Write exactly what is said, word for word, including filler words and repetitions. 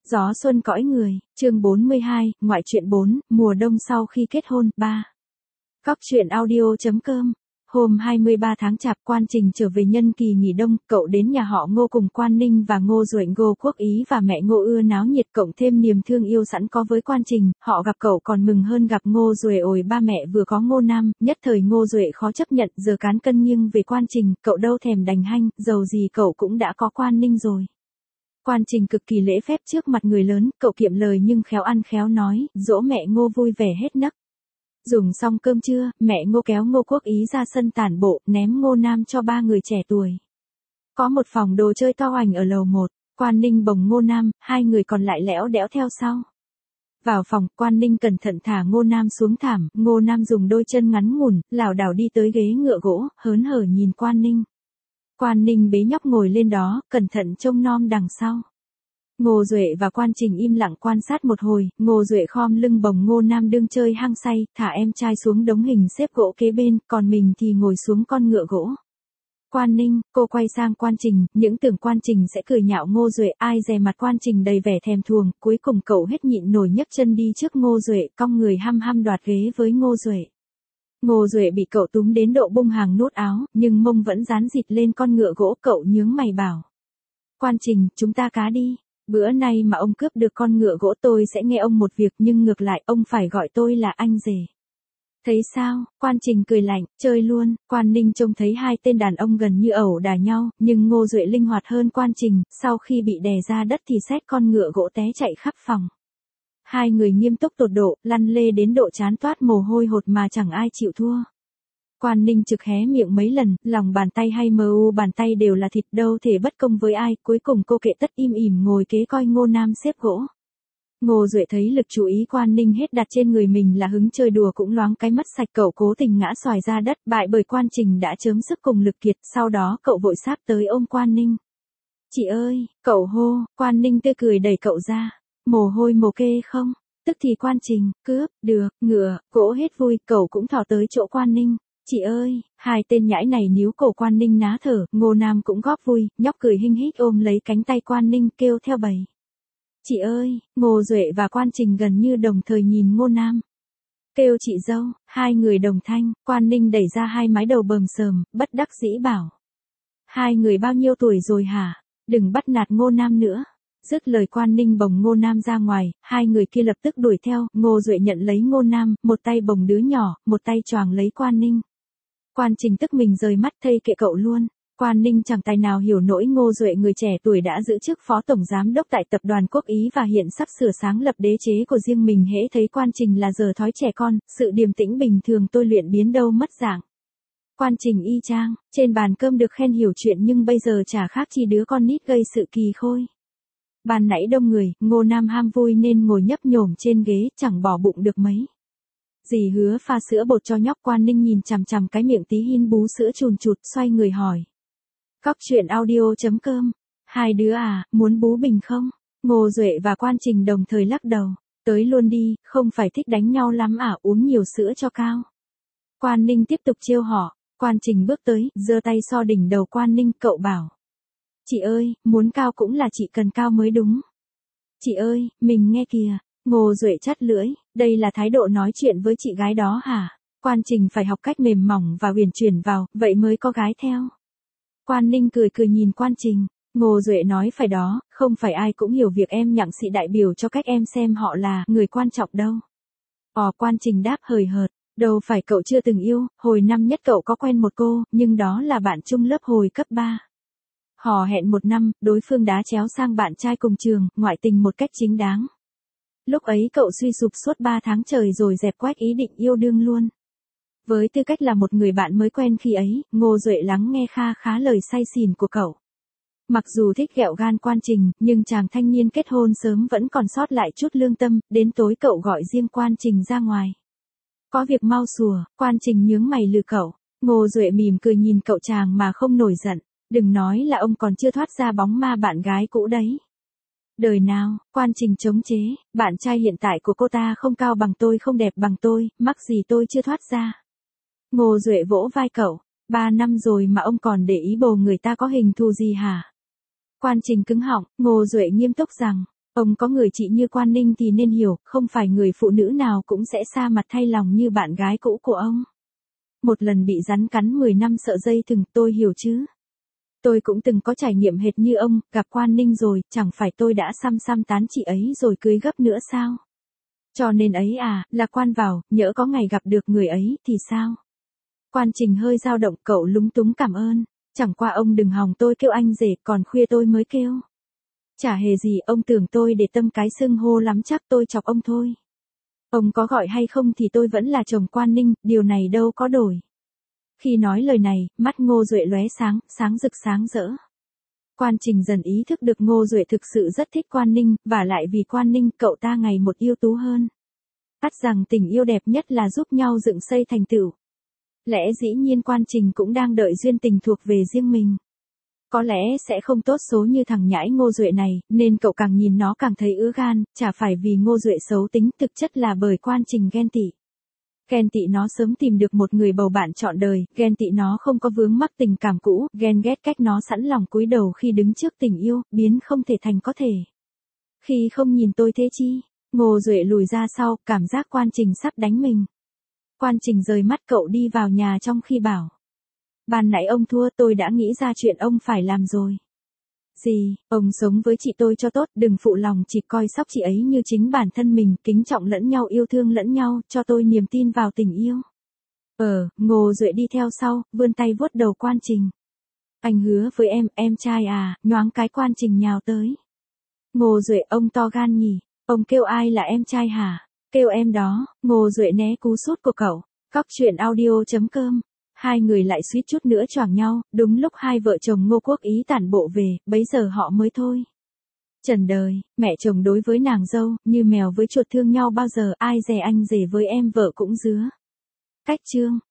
Gió xuân cõi người, chương bốn mươi hai, ngoại truyện bốn, mùa đông sau khi kết hôn, ba. Góc truyện audio.com. Hôm hai mươi ba tháng Chạp, Quan Trình trở về nhân kỳ nghỉ đông, cậu đến nhà họ Ngô cùng Quan Ninh và Ngô Duệ, Ngô Quốc Ý và mẹ Ngô ưa náo nhiệt, cộng thêm niềm thương yêu sẵn có với Quan Trình, họ gặp cậu còn mừng hơn gặp Ngô Duệ. Ôi ba mẹ vừa có Ngô Nam, nhất thời Ngô Duệ khó chấp nhận, giờ cán cân nghiêng về Quan Trình, cậu đâu thèm đành hanh, dầu gì cậu cũng đã có Quan Ninh rồi. Quan Trình cực kỳ lễ phép trước mặt người lớn, cậu kiệm lời nhưng khéo ăn khéo nói, dỗ mẹ Ngô vui vẻ hết nấc. Dùng xong cơm trưa, mẹ Ngô kéo Ngô Quốc Ý ra sân tản bộ, ném Ngô Nam cho ba người trẻ tuổi. Có một phòng đồ chơi to hoành ở lầu một, Quan Ninh bồng Ngô Nam, hai người còn lại lẽo đẽo theo sau. Vào phòng, Quan Ninh cẩn thận thả Ngô Nam xuống thảm, Ngô Nam dùng đôi chân ngắn ngủn, lảo đảo đi tới ghế ngựa gỗ, hớn hở nhìn Quan Ninh. Quan Ninh bế nhóc ngồi lên đó, cẩn thận trông nom đằng sau. Ngô Duệ và Quan Trình im lặng quan sát một hồi, Ngô Duệ khom lưng bồng Ngô Nam đương chơi hăng say, thả em trai xuống đống hình xếp gỗ kế bên, còn mình thì ngồi xuống con ngựa gỗ. Quan Ninh, cô quay sang Quan Trình, những tưởng Quan Trình sẽ cười nhạo Ngô Duệ, ai dè mặt Quan Trình đầy vẻ thèm thuồng, cuối cùng cậu hết nhịn nổi nhấc chân đi trước Ngô Duệ, cong người hăm hăm đoạt ghế với Ngô Duệ. Ngô Duệ bị cậu túm đến độ bung hàng nút áo, nhưng mông vẫn dán dịt lên con ngựa gỗ, cậu nhướng mày bảo. Quan Trình, chúng ta cá đi. Bữa nay mà ông cướp được con ngựa gỗ tôi sẽ nghe ông một việc, nhưng ngược lại ông phải gọi tôi là anh rể. Thấy sao? Quan Trình cười lạnh, chơi luôn. Quan Ninh trông thấy hai tên đàn ông gần như ẩu đả nhau, nhưng Ngô Duệ linh hoạt hơn Quan Trình, sau khi bị đè ra đất thì xách con ngựa gỗ té chạy khắp phòng. Hai người nghiêm túc tột độ, lăn lê đến độ chán toát mồ hôi hột mà chẳng ai chịu thua. Quan Ninh trực hé miệng mấy lần, lòng bàn tay hay mờ u bàn tay đều là thịt, đâu thể bất công với ai, cuối cùng cô kệ tất im ỉm ngồi kế coi Ngô Nam xếp gỗ. Ngô Duệ thấy lực chú ý Quan Ninh hết đặt trên người mình là hứng chơi đùa cũng loáng cái mất sạch, cậu cố tình ngã xoài ra đất, bại bởi Quan Trình đã chớm sức cùng lực kiệt, sau đó cậu vội sáp tới ôm Quan Ninh. Chị ơi, cậu hô, Quan Ninh tươi cười đẩy cậu ra. Mồ hôi mồ kê không? Tức thì Quan Trình, cướp, được, ngựa, gỗ hết vui, cậu cũng thò tới chỗ Quan Ninh. Chị ơi, hai tên nhãi này níu cổ Quan Ninh ná thở, Ngô Nam cũng góp vui, nhóc cười hinh hích ôm lấy cánh tay Quan Ninh kêu theo bầy. Chị ơi, Ngô Duệ và Quan Trình gần như đồng thời nhìn Ngô Nam. Kêu chị dâu, hai người đồng thanh, Quan Ninh đẩy ra hai mái đầu bờm sờm, bất đắc dĩ bảo. Hai người bao nhiêu tuổi rồi hả? Đừng bắt nạt Ngô Nam nữa. Dứt lời Quan Ninh bồng Ngô Nam ra ngoài, hai người kia lập tức đuổi theo, Ngô Duệ nhận lấy Ngô Nam, một tay bồng đứa nhỏ, một tay choàng lấy Quan Ninh. Quan Trình tức mình rời mắt thây kệ cậu luôn. Quan Ninh chẳng tài nào hiểu nổi Ngô Duệ người trẻ tuổi đã giữ chức phó tổng giám đốc tại tập đoàn Quốc Ý và hiện sắp sửa sáng lập đế chế của riêng mình, hễ thấy Quan Trình là giờ thói trẻ con, sự điềm tĩnh bình thường tôi luyện biến đâu mất dạng. Quan Trình y chang, trên bàn cơm được khen hiểu chuyện nhưng bây giờ chả khác chi đứa con nít gây sự kỳ khôi. Ban nãy đông người, Ngô Nam ham vui nên ngồi nhấp nhổm trên ghế, chẳng bỏ bụng được mấy. Dì hứa pha sữa bột cho nhóc. Quan Ninh nhìn chằm chằm cái miệng tí hin bú sữa chùn chụt, xoay người hỏi. Góc truyện audio.com. Hai đứa à, muốn bú bình không? Ngô Duệ và Quan Trình đồng thời lắc đầu. Tới luôn đi, không phải thích đánh nhau lắm à, uống nhiều sữa cho cao. Quan Ninh tiếp tục trêu họ. Quan Trình bước tới, giơ tay so đỉnh đầu Quan Ninh, cậu bảo. Chị ơi, muốn cao cũng là chị cần cao mới đúng. Chị ơi, mình nghe kìa. Ngô Duệ chắt lưỡi, đây là thái độ nói chuyện với chị gái đó hả? Quan Trình phải học cách mềm mỏng và huyền chuyển vào, vậy mới có gái theo. Quan Ninh cười cười nhìn Quan Trình. Ngô Duệ nói phải đó, không phải ai cũng hiểu việc em nhặng xị đại biểu cho cách em xem họ là người quan trọng đâu. Ồ, Quan Trình đáp hời hợt. Đâu phải cậu chưa từng yêu, hồi năm nhất cậu có quen một cô, nhưng đó là bạn chung lớp hồi cấp ba. Hò hẹn một năm, đối phương đá chéo sang bạn trai cùng trường, ngoại tình một cách chính đáng. Lúc ấy cậu suy sụp suốt ba tháng trời rồi dẹp quách ý định yêu đương luôn. Với tư cách là một người bạn mới quen khi ấy, Ngô Duệ lắng nghe kha khá lời say xỉn của cậu. Mặc dù thích ghẹo gan Quan Trình, nhưng chàng thanh niên kết hôn sớm vẫn còn sót lại chút lương tâm, đến tối cậu gọi riêng Quan Trình ra ngoài. Có việc mau sùa, Quan Trình nhướng mày lừa cậu. Ngô Duệ mỉm cười nhìn cậu chàng mà không nổi giận. Đừng nói là ông còn chưa thoát ra bóng ma bạn gái cũ đấy. Đời nào, Quan Trình chống chế, bạn trai hiện tại của cô ta không cao bằng tôi, không đẹp bằng tôi, mắc gì tôi chưa thoát ra. Ngô Duệ vỗ vai cậu, ba năm rồi mà ông còn để ý bồ người ta có hình thù gì hả? Quan Trình cứng họng, Ngô Duệ nghiêm túc rằng, Ông có người chị như Quan Ninh thì nên hiểu, không phải người phụ nữ nào cũng sẽ xa mặt thay lòng như bạn gái cũ của ông. Một lần bị rắn cắn mười năm sợ dây thừng, tôi hiểu chứ. Tôi cũng từng có trải nghiệm hệt như ông, gặp Quan Ninh rồi, chẳng phải tôi đã xăm xăm tán chị ấy rồi cưới gấp nữa sao? Cho nên ấy à, là Quan vào, nhỡ có ngày gặp được người ấy thì sao? Quan Trình hơi dao động, cậu lúng túng cảm ơn. Chẳng qua ông đừng hòng tôi kêu anh rể, còn khuya tôi mới kêu. Chả hề gì, ông tưởng tôi để tâm cái xưng hô lắm, chắc tôi chọc ông thôi. Ông có gọi hay không thì tôi vẫn là chồng Quan Ninh, điều này đâu có đổi. Khi nói lời này, mắt Ngô Duệ lóe sáng, sáng rực sáng rỡ. Quan Trình dần ý thức được Ngô Duệ thực sự rất thích Quan Ninh, và lại vì Quan Ninh cậu ta ngày một ưu tú hơn. Ắt rằng tình yêu đẹp nhất là giúp nhau dựng xây thành tựu. Lẽ dĩ nhiên Quan Trình cũng đang đợi duyên tình thuộc về riêng mình. Có lẽ sẽ không tốt số như thằng nhãi Ngô Duệ này, nên cậu càng nhìn nó càng thấy ứa gan, chả phải vì Ngô Duệ xấu tính, thực chất là bởi Quan Trình ghen tị. Ghen tị nó sớm tìm được một người bầu bạn trọn đời, ghen tị nó không có vướng mắc tình cảm cũ, ghen ghét cách nó sẵn lòng cúi đầu khi đứng trước tình yêu, biến không thể thành có thể. Khi không nhìn tôi thế chi? Ngô Duệ lùi ra sau, cảm giác Quan Trình sắp đánh mình. Quan Trình rời mắt cậu đi vào nhà trong khi bảo. Ban nãy ông thua, tôi đã nghĩ ra chuyện ông phải làm rồi. Gì, ông sống với chị tôi cho tốt, đừng phụ lòng, chỉ coi sóc chị ấy như chính bản thân mình, kính trọng lẫn nhau, yêu thương lẫn nhau, cho tôi niềm tin vào tình yêu. Ờ, Ngô Duệ đi theo sau, vươn tay vuốt đầu Quan Trình. Anh hứa với em, em trai à, nhoáng cái Quan Trình nhào tới. Ngô Duệ, ông to gan nhỉ, ông kêu ai là em trai hả? Kêu em đó. Ngô Duệ né cú sút của cậu. Cóc truyện audio chấm com. Hai người lại suýt chút nữa choảng nhau, đúng lúc hai vợ chồng Ngô Quốc Ý tản bộ về, bấy giờ họ mới thôi. Trần đời, mẹ chồng đối với nàng dâu, như mèo với chuột thương nhau bao giờ, ai dè anh rể với em vợ cũng dứa. Cách chương.